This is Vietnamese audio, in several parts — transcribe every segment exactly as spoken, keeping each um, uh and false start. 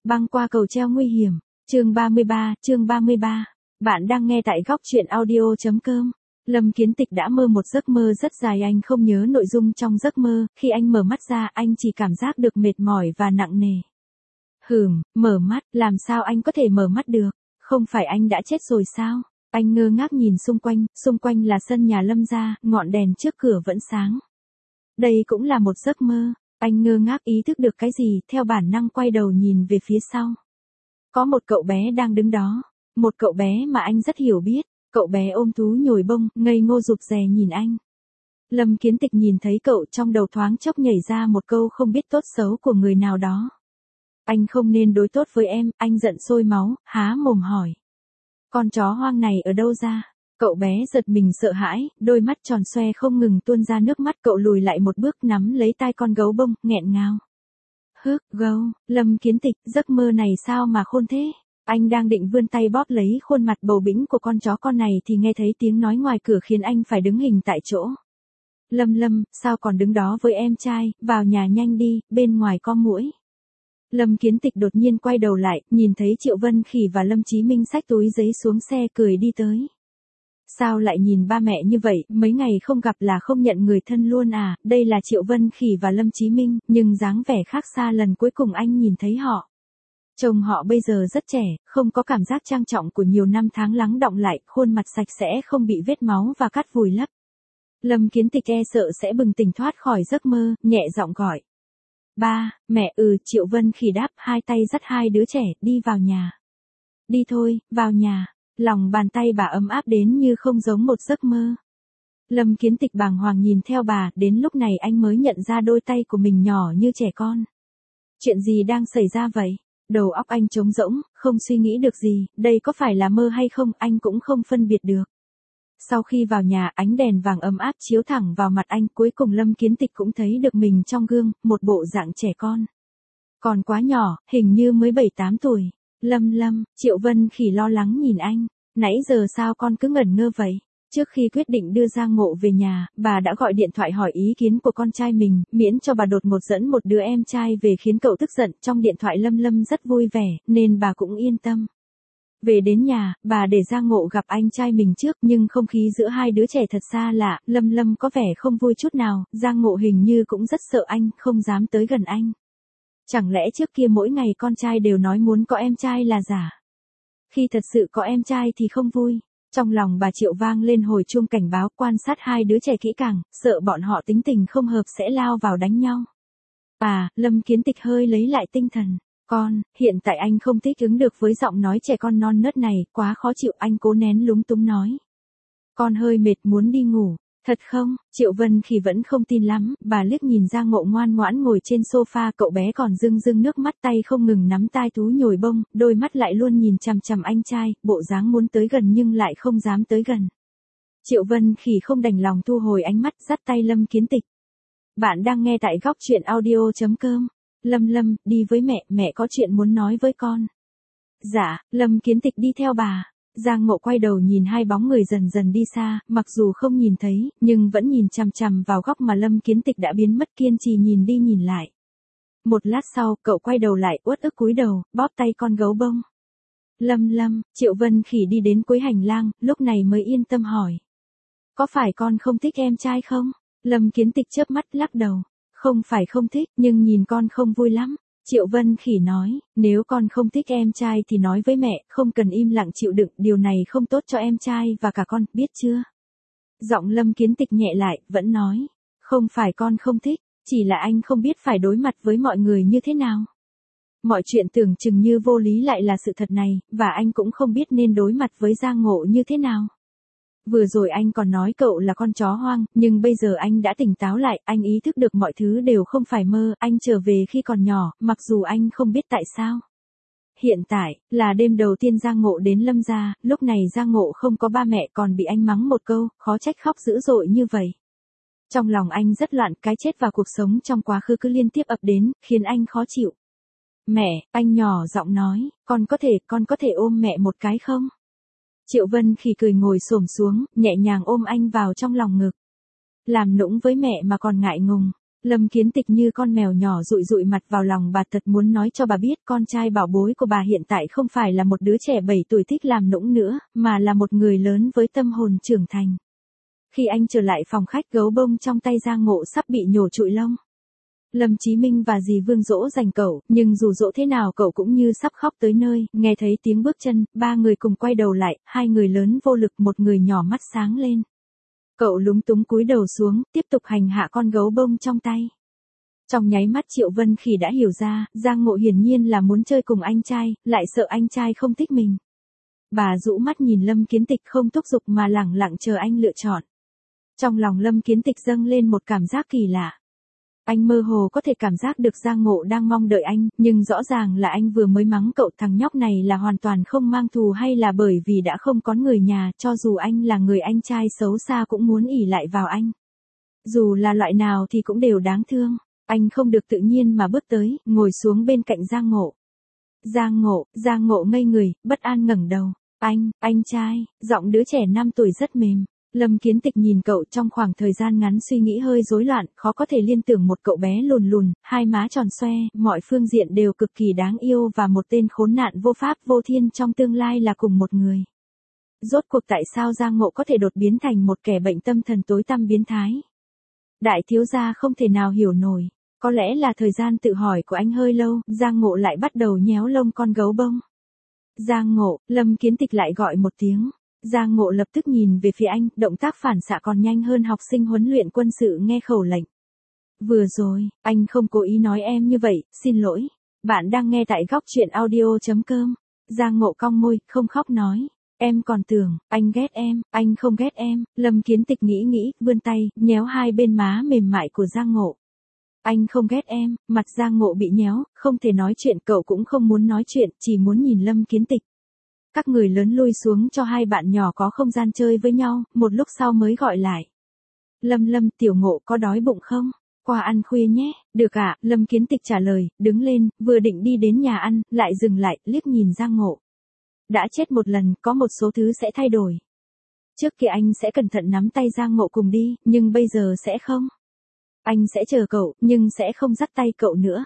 Băng qua cầu treo nguy hiểm. Chương ba mươi ba, chương ba mươi ba. Bạn đang nghe tại góc truyện audio chấm com. Lâm Kiến Tịch đã mơ một giấc mơ rất dài, anh không nhớ nội dung trong giấc mơ, khi anh mở mắt ra anh chỉ cảm giác được mệt mỏi và nặng nề. Hừm, mở mắt, làm sao anh có thể mở mắt được? Không phải anh đã chết rồi sao? Anh ngơ ngác nhìn xung quanh, xung quanh là sân nhà Lâm gia, ngọn đèn trước cửa vẫn sáng. Đây cũng là một giấc mơ. Anh ngơ ngác ý thức được cái gì, theo bản năng quay đầu nhìn về phía sau. Có một cậu bé đang đứng đó, một cậu bé mà anh rất hiểu biết, cậu bé ôm thú nhồi bông, ngây ngô rụt rè nhìn anh. Lâm Kiến Tịch nhìn thấy cậu, trong đầu thoáng chốc nhảy ra một câu không biết tốt xấu của người nào đó. Anh không nên đối tốt với em, anh giận sôi máu, há mồm hỏi. Con chó hoang này ở đâu ra? Cậu bé giật mình sợ hãi, đôi mắt tròn xoe không ngừng tuôn ra nước mắt, cậu lùi lại một bước nắm lấy tai con gấu bông, nghẹn ngào. Hức, gấu, Lâm Kiến Tịch, giấc mơ này sao mà khôn thế? Anh đang định vươn tay bóp lấy khuôn mặt bầu bĩnh của con chó con này thì nghe thấy tiếng nói ngoài cửa khiến anh phải đứng hình tại chỗ. Lâm Lâm, sao còn đứng đó với em trai, vào nhà nhanh đi, bên ngoài có muỗi. Lâm Kiến Tịch đột nhiên quay đầu lại, nhìn thấy Triệu Vân Khỉ và Lâm Chí Minh xách túi giấy xuống xe cười đi tới. Sao lại nhìn ba mẹ như vậy, mấy ngày không gặp là không nhận người thân luôn à? Đây là Triệu Vân Khỉ và Lâm Chí Minh, nhưng dáng vẻ khác xa lần cuối cùng anh nhìn thấy họ. Chồng họ bây giờ rất trẻ, không có cảm giác trang trọng của nhiều năm tháng lắng đọng lại, khuôn mặt sạch sẽ không bị vết máu và cát vùi lấp. Lâm Kiến Tịch e sợ sẽ bừng tỉnh thoát khỏi giấc mơ, nhẹ giọng gọi. Ba, mẹ, ừ, Triệu Vân Khỉ đáp, hai tay dắt hai đứa trẻ, đi vào nhà. Đi thôi, vào nhà. Lòng bàn tay bà ấm áp đến như không giống một giấc mơ. Lâm Kiến Tịch bàng hoàng nhìn theo bà, đến lúc này anh mới nhận ra đôi tay của mình nhỏ như trẻ con. Chuyện gì đang xảy ra vậy? Đầu óc anh trống rỗng, không suy nghĩ được gì, đây có phải là mơ hay không, anh cũng không phân biệt được. Sau khi vào nhà, ánh đèn vàng ấm áp chiếu thẳng vào mặt anh, cuối cùng Lâm Kiến Tịch cũng thấy được mình trong gương, một bộ dạng trẻ con. Còn quá nhỏ, hình như mới bảy tám tuổi. Lâm Lâm, Triệu Vân Khỉ lo lắng nhìn anh, nãy giờ sao con cứ ngẩn ngơ vậy? Trước khi quyết định đưa Giang Ngộ về nhà, bà đã gọi điện thoại hỏi ý kiến của con trai mình, miễn cho bà đột ngột dẫn một đứa em trai về khiến cậu tức giận. Trong điện thoại Lâm Lâm rất vui vẻ, nên bà cũng yên tâm. Về đến nhà, bà để Giang Ngộ gặp anh trai mình trước, nhưng không khí giữa hai đứa trẻ thật xa lạ, Lâm Lâm có vẻ không vui chút nào, Giang Ngộ hình như cũng rất sợ anh, không dám tới gần anh. Chẳng lẽ trước kia mỗi ngày con trai đều nói muốn có em trai là giả? Khi thật sự có em trai thì không vui. Trong lòng bà Triệu vang lên hồi chuông cảnh báo, quan sát hai đứa trẻ kỹ càng, sợ bọn họ tính tình không hợp sẽ lao vào đánh nhau. À, Lâm Kiến Tịch hơi lấy lại tinh thần. Con, hiện tại anh không thích ứng được với giọng nói trẻ con non nớt này, quá khó chịu, anh cố nén lúng túng nói. Con hơi mệt muốn đi ngủ. Thật không? Triệu Vân Khỉ vẫn không tin lắm, bà liếc nhìn Giang Ngộ ngoan ngoãn ngồi trên sofa, cậu bé còn rưng rưng nước mắt, tay không ngừng nắm tai thú nhồi bông, đôi mắt lại luôn nhìn chằm chằm anh trai, bộ dáng muốn tới gần nhưng lại không dám tới gần. Triệu Vân Khỉ không đành lòng thu hồi ánh mắt, dắt tay Lâm Kiến Tịch. Bạn đang nghe tại góc truyện audio chấm com. Lâm Lâm, đi với mẹ, mẹ có chuyện muốn nói với con. Dạ, Lâm Kiến Tịch đi theo bà. Giang Ngộ quay đầu nhìn hai bóng người dần dần đi xa, mặc dù không nhìn thấy, nhưng vẫn nhìn chằm chằm vào góc mà Lâm Kiến Tịch đã biến mất, kiên trì nhìn đi nhìn lại. Một lát sau, cậu quay đầu lại, uất ức cúi đầu, bóp tay con gấu bông. Lâm Lâm, Triệu Vân Khỉ đi đến cuối hành lang, lúc này mới yên tâm hỏi. Có phải con không thích em trai không? Lâm Kiến Tịch chớp mắt lắc đầu. Không phải không thích, nhưng nhìn con không vui lắm. Triệu Vân Khỉ nói, nếu con không thích em trai thì nói với mẹ, không cần im lặng chịu đựng, điều này không tốt cho em trai và cả con, biết chưa? Giọng Lâm Kiến Tịch nhẹ lại, vẫn nói, không phải con không thích, chỉ là anh không biết phải đối mặt với mọi người như thế nào. Mọi chuyện tưởng chừng như vô lý lại là sự thật này, và anh cũng không biết nên đối mặt với Giang Ngộ như thế nào. Vừa rồi anh còn nói cậu là con chó hoang, nhưng bây giờ anh đã tỉnh táo lại, anh ý thức được mọi thứ đều không phải mơ, anh trở về khi còn nhỏ, mặc dù anh không biết tại sao. Hiện tại, là đêm đầu tiên Giang Ngộ đến Lâm gia, lúc này Giang Ngộ không có ba mẹ còn bị anh mắng một câu, khó trách khóc dữ dội như vậy. Trong lòng anh rất loạn, cái chết và cuộc sống trong quá khứ cứ liên tiếp ập đến, khiến anh khó chịu. Mẹ, anh nhỏ giọng nói, con có thể, con có thể ôm mẹ một cái không? Triệu Vân Khỉ cười ngồi xổm xuống, nhẹ nhàng ôm anh vào trong lòng ngực. Làm nũng với mẹ mà còn ngại ngùng. Lâm Kiến Tịch như con mèo nhỏ dụi dụi mặt vào lòng bà, thật muốn nói cho bà biết con trai bảo bối của bà hiện tại không phải là một đứa trẻ bảy tuổi thích làm nũng nữa, mà là một người lớn với tâm hồn trưởng thành. Khi anh trở lại phòng khách, gấu bông trong tay Giang Ngộ sắp bị nhổ trụi lông. Lâm Chí Minh và dì Vương dỗ dành cậu, nhưng dù dỗ thế nào cậu cũng như sắp khóc tới nơi. Nghe thấy tiếng bước chân, ba người cùng quay đầu lại, hai người lớn vô lực, một người nhỏ mắt sáng lên. Cậu lúng túng cúi đầu xuống, tiếp tục hành hạ con gấu bông trong tay. Trong nháy mắt Triệu Vân Khỉ đã hiểu ra, Giang Ngộ hiển nhiên là muốn chơi cùng anh trai, lại sợ anh trai không thích mình. Bà rũ mắt nhìn Lâm Kiến Tịch, không thúc giục mà lẳng lặng chờ anh lựa chọn. Trong lòng Lâm Kiến Tịch dâng lên một cảm giác kỳ lạ. Anh mơ hồ có thể cảm giác được Giang Ngộ đang mong đợi anh, nhưng rõ ràng là anh vừa mới mắng cậu, thằng nhóc này là hoàn toàn không mang thù hay là bởi vì đã không có người nhà, cho dù anh là người anh trai xấu xa cũng muốn ỷ lại vào anh. Dù là loại nào thì cũng đều đáng thương. Anh không được tự nhiên mà bước tới, ngồi xuống bên cạnh Giang Ngộ. Giang Ngộ, Giang Ngộ ngây người, bất an ngẩng đầu. Anh, anh trai, giọng đứa trẻ năm tuổi rất mềm. Lâm Kiến Tịch nhìn cậu, trong khoảng thời gian ngắn suy nghĩ hơi rối loạn, khó có thể liên tưởng một cậu bé lùn lùn, hai má tròn xoe, mọi phương diện đều cực kỳ đáng yêu và một tên khốn nạn vô pháp vô thiên trong tương lai là cùng một người. Rốt cuộc tại sao Giang Ngộ có thể đột biến thành một kẻ bệnh tâm thần tối tăm biến thái? Đại thiếu gia không thể nào hiểu nổi. Có lẽ là thời gian tự hỏi của anh hơi lâu, Giang Ngộ lại bắt đầu nhéo lông con gấu bông. Giang Ngộ, Lâm Kiến Tịch lại gọi một tiếng. Giang Ngộ lập tức nhìn về phía anh, động tác phản xạ còn nhanh hơn học sinh huấn luyện quân sự nghe khẩu lệnh. Vừa rồi, anh không cố ý nói em như vậy, xin lỗi. Bạn đang nghe tại góc truyện audio chấm com. Giang Ngộ cong môi, không khóc nói. Em còn tưởng, anh ghét em, anh không ghét em. Lâm Kiến Tịch nghĩ nghĩ, vươn tay, nhéo hai bên má mềm mại của Giang Ngộ. Anh không ghét em, mặt Giang Ngộ bị nhéo, không thể nói chuyện, cậu cũng không muốn nói chuyện, chỉ muốn nhìn Lâm Kiến Tịch. Các người lớn lui xuống cho hai bạn nhỏ có không gian chơi với nhau, một lúc sau mới gọi lại. Lâm Lâm, Tiểu Ngộ có đói bụng không? Qua ăn khuya nhé. Được ạ, Lâm Kiến Tịch trả lời, đứng lên, vừa định đi đến nhà ăn, lại dừng lại, liếc nhìn Giang Ngộ. Đã chết một lần, có một số thứ sẽ thay đổi. Trước kia anh sẽ cẩn thận nắm tay Giang Ngộ cùng đi, nhưng bây giờ sẽ không. Anh sẽ chờ cậu, nhưng sẽ không dắt tay cậu nữa.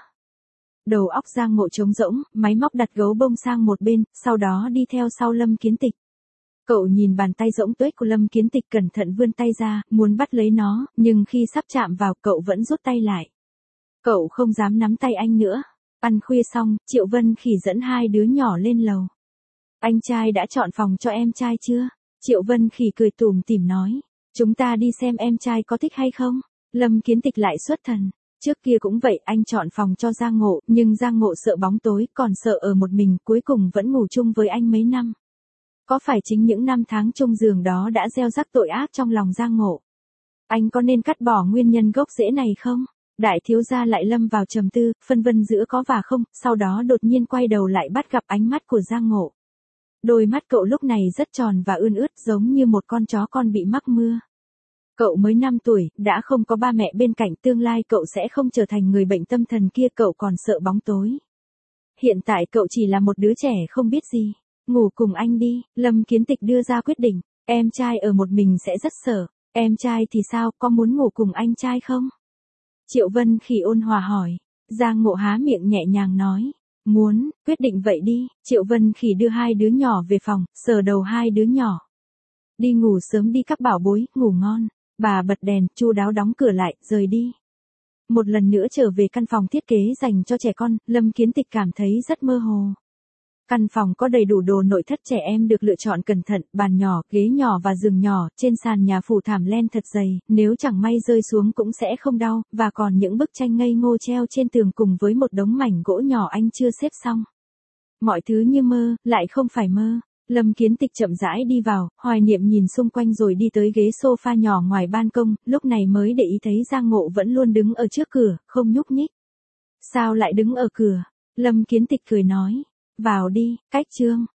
Đầu óc Giang Ngộ trống rỗng, máy móc đặt gấu bông sang một bên, sau đó đi theo sau Lâm Kiến Tịch. Cậu nhìn bàn tay rỗng tuếch của Lâm Kiến Tịch, cẩn thận vươn tay ra, muốn bắt lấy nó, nhưng khi sắp chạm vào, cậu vẫn rút tay lại. Cậu không dám nắm tay anh nữa. Ăn khuya xong, Triệu Vân Khỉ dẫn hai đứa nhỏ lên lầu. Anh trai đã chọn phòng cho em trai chưa? Triệu Vân Khỉ cười tủm tỉm nói. Chúng ta đi xem em trai có thích hay không? Lâm Kiến Tịch lại xuất thần. Trước kia cũng vậy, anh chọn phòng cho Giang Ngộ, nhưng Giang Ngộ sợ bóng tối, còn sợ ở một mình, cuối cùng vẫn ngủ chung với anh mấy năm. Có phải chính những năm tháng chung giường đó đã gieo rắc tội ác trong lòng Giang Ngộ? Anh có nên cắt bỏ nguyên nhân gốc rễ này không? Đại thiếu gia lại lâm vào trầm tư, phân vân giữa có và không, sau đó đột nhiên quay đầu lại bắt gặp ánh mắt của Giang Ngộ. Đôi mắt cậu lúc này rất tròn và ươn ướt, giống như một con chó con bị mắc mưa. Cậu mới năm tuổi, đã không có ba mẹ bên cạnh, tương lai cậu sẽ không trở thành người bệnh tâm thần kia, cậu còn sợ bóng tối. Hiện tại cậu chỉ là một đứa trẻ không biết gì. Ngủ cùng anh đi, Lâm Kiến Tịch đưa ra quyết định. Em trai ở một mình sẽ rất sợ. Em trai thì sao, có muốn ngủ cùng anh trai không? Triệu Vân Khỉ ôn hòa hỏi. Giang Ngộ há miệng nhẹ nhàng nói. Muốn, quyết định vậy đi. Triệu Vân Khỉ đưa hai đứa nhỏ về phòng, sờ đầu hai đứa nhỏ. Đi ngủ sớm đi các bảo bối, ngủ ngon. Bà bật đèn, chu đáo đóng cửa lại, rời đi. Một lần nữa trở về căn phòng thiết kế dành cho trẻ con, Lâm Kiến Tịch cảm thấy rất mơ hồ. Căn phòng có đầy đủ đồ nội thất trẻ em được lựa chọn cẩn thận, bàn nhỏ, ghế nhỏ và giường nhỏ, trên sàn nhà phủ thảm len thật dày, nếu chẳng may rơi xuống cũng sẽ không đau, và còn những bức tranh ngây ngô treo trên tường cùng với một đống mảnh gỗ nhỏ anh chưa xếp xong. Mọi thứ như mơ, lại không phải mơ. Lâm Kiến Tịch chậm rãi đi vào, hoài niệm nhìn xung quanh rồi đi tới ghế sofa nhỏ ngoài ban công, lúc này mới để ý thấy Giang Ngộ vẫn luôn đứng ở trước cửa, không nhúc nhích. Sao lại đứng ở cửa? Lâm Kiến Tịch cười nói. Vào đi, cách chương.